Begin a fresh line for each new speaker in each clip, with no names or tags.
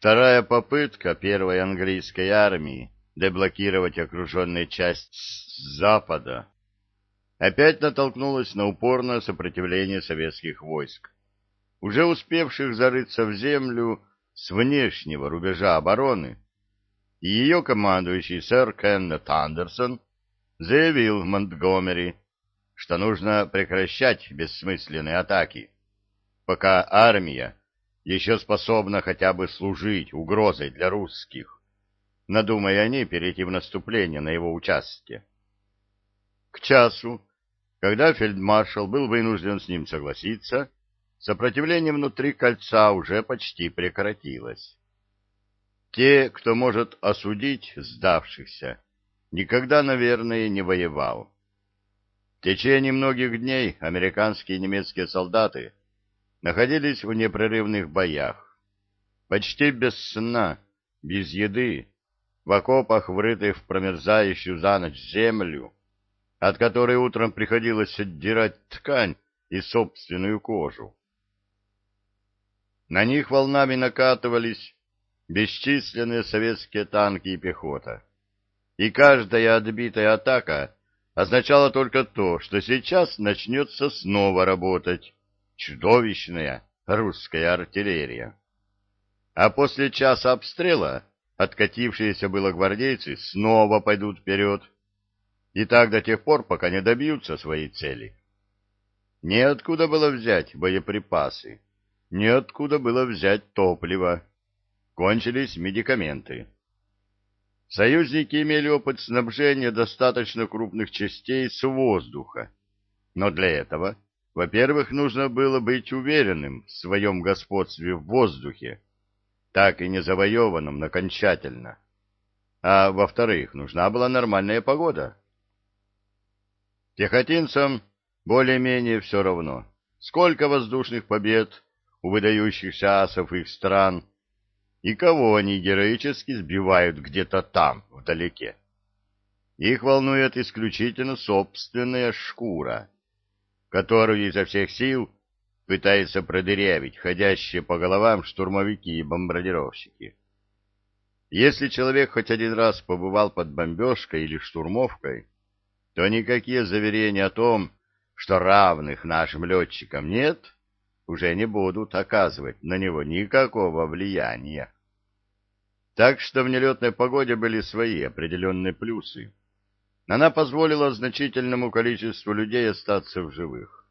Вторая попытка первой английской армии деблокировать окруженную часть с запада опять натолкнулась на упорное сопротивление советских войск, уже успевших зарыться в землю с внешнего рубежа обороны, и ее командующий сэр Кеннет Андерсон заявил в Монтгомери, что нужно прекращать бессмысленные атаки, пока армия еще способна хотя бы служить угрозой для русских, надумая они перейти в наступление на его участке. К часу, когда фельдмаршал был вынужден с ним согласиться, сопротивление внутри кольца уже почти прекратилось. Те, кто может осудить сдавшихся, никогда, наверное, не воевал. В течение многих дней американские и немецкие солдаты находились в непрерывных боях, почти без сна, без еды, в окопах, врытых в промерзающую за ночь землю, от которой утром приходилось отдирать ткань и собственную кожу. На них волнами накатывались бесчисленные советские танки и пехота, и каждая отбитая атака означала только то, что сейчас начнется снова работать чудовищная русская артиллерия. А после часа обстрела откатившиеся было гвардейцы снова пойдут вперед, и так до тех пор, пока не добьются своей цели. Неоткуда было взять боеприпасы, неоткуда было взять топливо. Кончились медикаменты. Союзники имели опыт снабжения достаточно крупных частей с воздуха, но для этого, во-первых, нужно было быть уверенным в своем господстве в воздухе, так и не завоеванном окончательно, а во-вторых, нужна была нормальная погода. Пехотинцам более-менее все равно, сколько воздушных побед у выдающихся асов их стран, и кого они героически сбивают где-то там, вдалеке. Их волнует исключительно собственная шкура, которую изо всех сил пытаются продырявить ходящие по головам штурмовики и бомбардировщики. Если человек хоть один раз побывал под бомбежкой или штурмовкой, то никакие заверения о том, что равных нашим летчикам нет, уже не будут оказывать на него никакого влияния. Так что в нелетной погоде были свои определенные плюсы. Она позволила значительному количеству людей остаться в живых.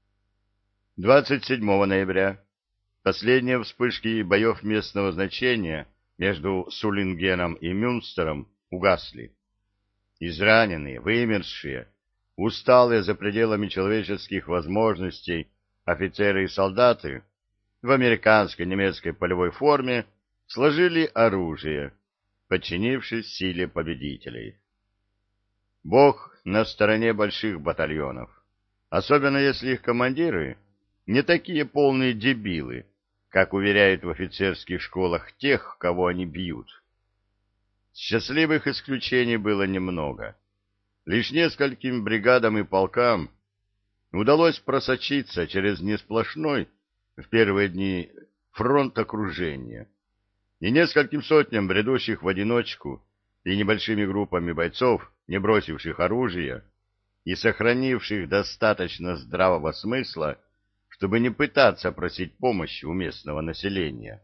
27 ноября последние вспышки боев местного значения между Сулингеном и Мюнстером угасли. Израненные, вымершие, усталые за пределами человеческих возможностей офицеры и солдаты в американской и немецкой полевой форме сложили оружие, подчинившись силе победителей. Бог на стороне больших батальонов, особенно если их командиры не такие полные дебилы, как уверяют в офицерских школах тех, кого они бьют. Счастливых исключений было немного. Лишь нескольким бригадам и полкам удалось просочиться через несплошной в первые дни фронт окружения, и нескольким сотням бредущих в одиночку и небольшими группами бойцов, не бросивших оружие и сохранивших достаточно здравого смысла, чтобы не пытаться просить помощи у местного населения.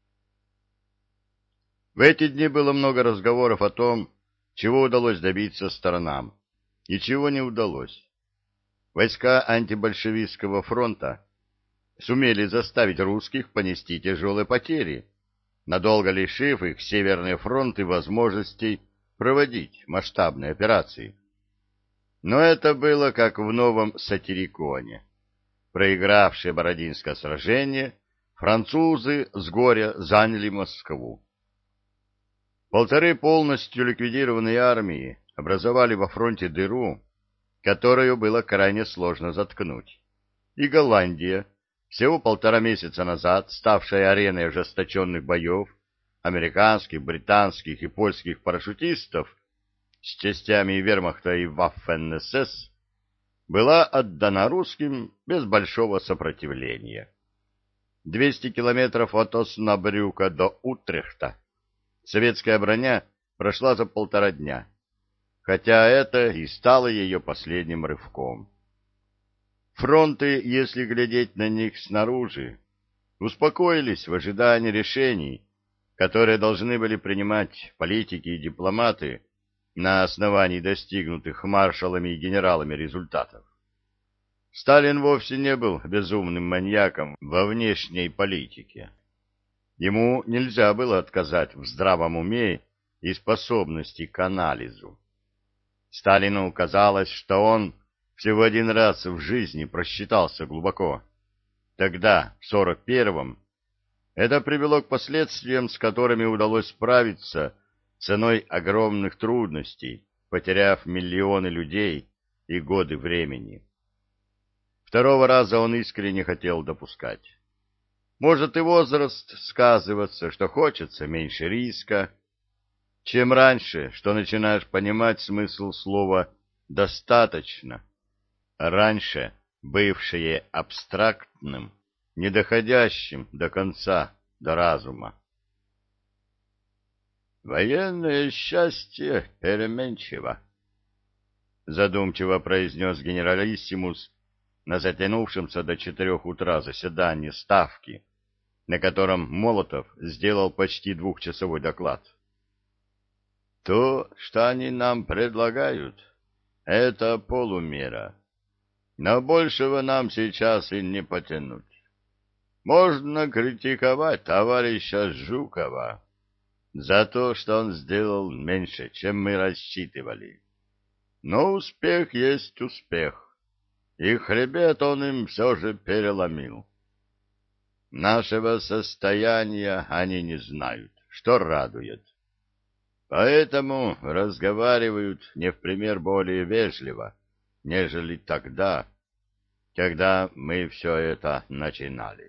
В эти дни было много разговоров о том, чего удалось добиться сторонам и чего не удалось. Войска антибольшевистского фронта сумели заставить русских понести тяжелые потери, надолго лишив их Северные фронты возможностей проводить масштабные операции. Но это было как в новом Сатириконе. Проигравшие Бородинское сражение, французы с горя заняли Москву. Полторы полностью ликвидированные армии образовали во фронте дыру, которую было крайне сложно заткнуть. И Голландия, всего 1,5 месяца назад ставшая ареной ожесточенных боев американских, британских и польских парашютистов с частями вермахта и Waffen-СС, была отдана русским без большого сопротивления. 200 километров от Оснабрюка до Утрехта советская броня прошла за 1,5 дня, хотя это и стало ее последним рывком. Фронты, если глядеть на них снаружи, успокоились в ожидании решений, которые должны были принимать политики и дипломаты на основании достигнутых маршалами и генералами результатов. Сталин вовсе не был безумным маньяком во внешней политике. Ему нельзя было отказать в здравом уме и способности к анализу. Сталину казалось, что он всего один раз в жизни просчитался глубоко. Тогда, в 41-м, это привело к последствиям, с которыми удалось справиться ценой огромных трудностей, потеряв миллионы людей и годы времени. Второго раза он искренне хотел допускать. Может и возраст сказываться, что хочется меньше риска. Чем раньше, что начинаешь понимать смысл слова «достаточно», раньше бывшее абстрактным, не доходящим до конца, до разума. «Военное счастье переменчиво», — задумчиво произнес генералиссимус на затянувшемся до 4 утра заседании Ставки, на котором Молотов сделал почти 2-часовой доклад. «То, что они нам предлагают, это полумера, но большего нам сейчас и не потянуть. Можно критиковать товарища Жукова за то, что он сделал меньше, чем мы рассчитывали. Но успех есть успех, и хребет он им все же переломил. Нашего состояния они не знают, что радует. Поэтому разговаривают не в пример более вежливо, нежели тогда, когда мы все это начинали».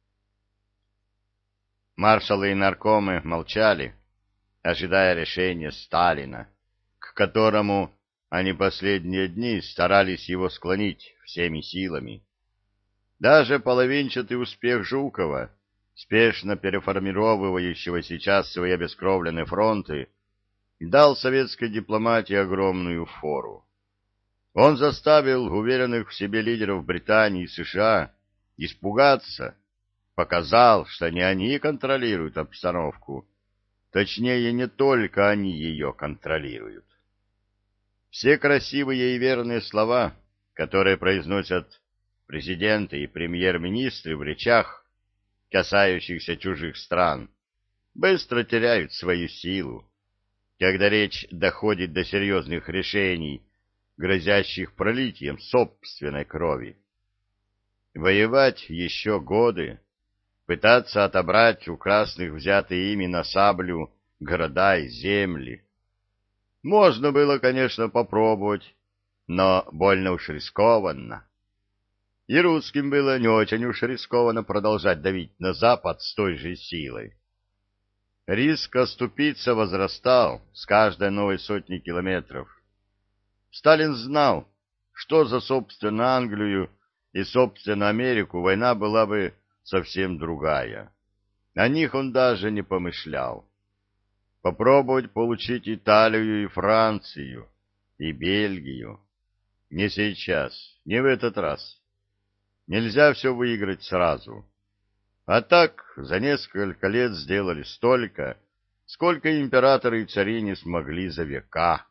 Маршалы и наркомы молчали, ожидая решения Сталина, к которому они последние дни старались его склонить всеми силами. Даже половинчатый успех Жукова, спешно переформировывающего сейчас свои обескровленные фронты, дал советской дипломатии огромную фору. Он заставил уверенных в себе лидеров Британии и США испугаться, показал, что не они контролируют обстановку, точнее, не только они ее контролируют. Все красивые и верные слова, которые произносят президенты и премьер-министры в речах, касающихся чужих стран, быстро теряют свою силу, когда речь доходит до серьезных решений, грозящих пролитием собственной крови. Воевать еще годы, пытаться отобрать у красных взятые ими на саблю города и земли. Можно было, конечно, попробовать, но больно уж рискованно. И русским было не очень уж рискованно продолжать давить на Запад с той же силой. Риск оступиться возрастал с каждой новой сотни километров. Сталин знал, что за собственную Англию и собственную Америку война была бы совсем другая. О них он даже не помышлял. Попробовать получить Италию и Францию, и Бельгию. Не сейчас, не в этот раз. Нельзя все выиграть сразу. А так за несколько лет сделали столько, сколько императоры и цари не смогли за века.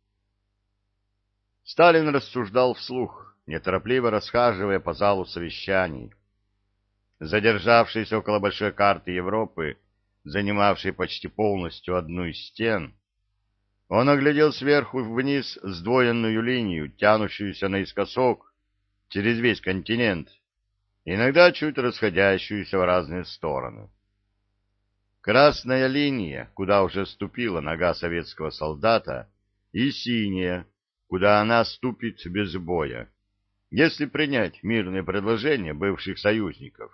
Сталин рассуждал вслух, неторопливо расхаживая по залу совещаний. Задержавшись около большой карты Европы, занимавшей почти полностью одну из стен, он оглядел сверху вниз сдвоенную линию, тянущуюся наискосок через весь континент, иногда чуть расходящуюся в разные стороны. Красная линия, куда уже ступила нога советского солдата, и синяя, куда она ступит без боя, если принять мирные предложения бывших союзников.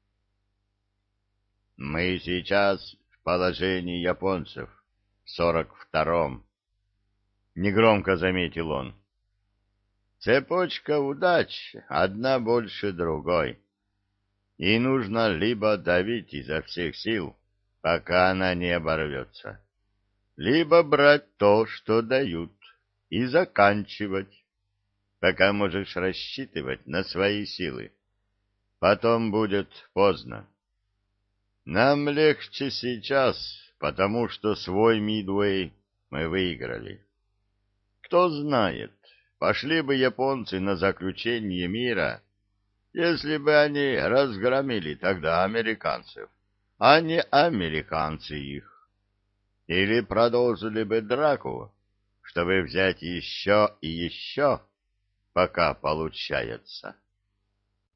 «Мы сейчас в положении японцев, в 42-м», — негромко заметил он. «Цепочка удач, одна больше другой. и нужно либо давить изо всех сил, пока она не оборвется, либо брать то, что дают, и заканчивать, пока можешь рассчитывать на свои силы. Потом будет поздно. Нам легче сейчас, потому что свой Мидуэй мы выиграли. Кто знает, пошли бы японцы на заключение мира, если бы они разгромили тогда американцев, а не американцы их. Или продолжили бы драку, чтобы взять еще и еще, пока получается.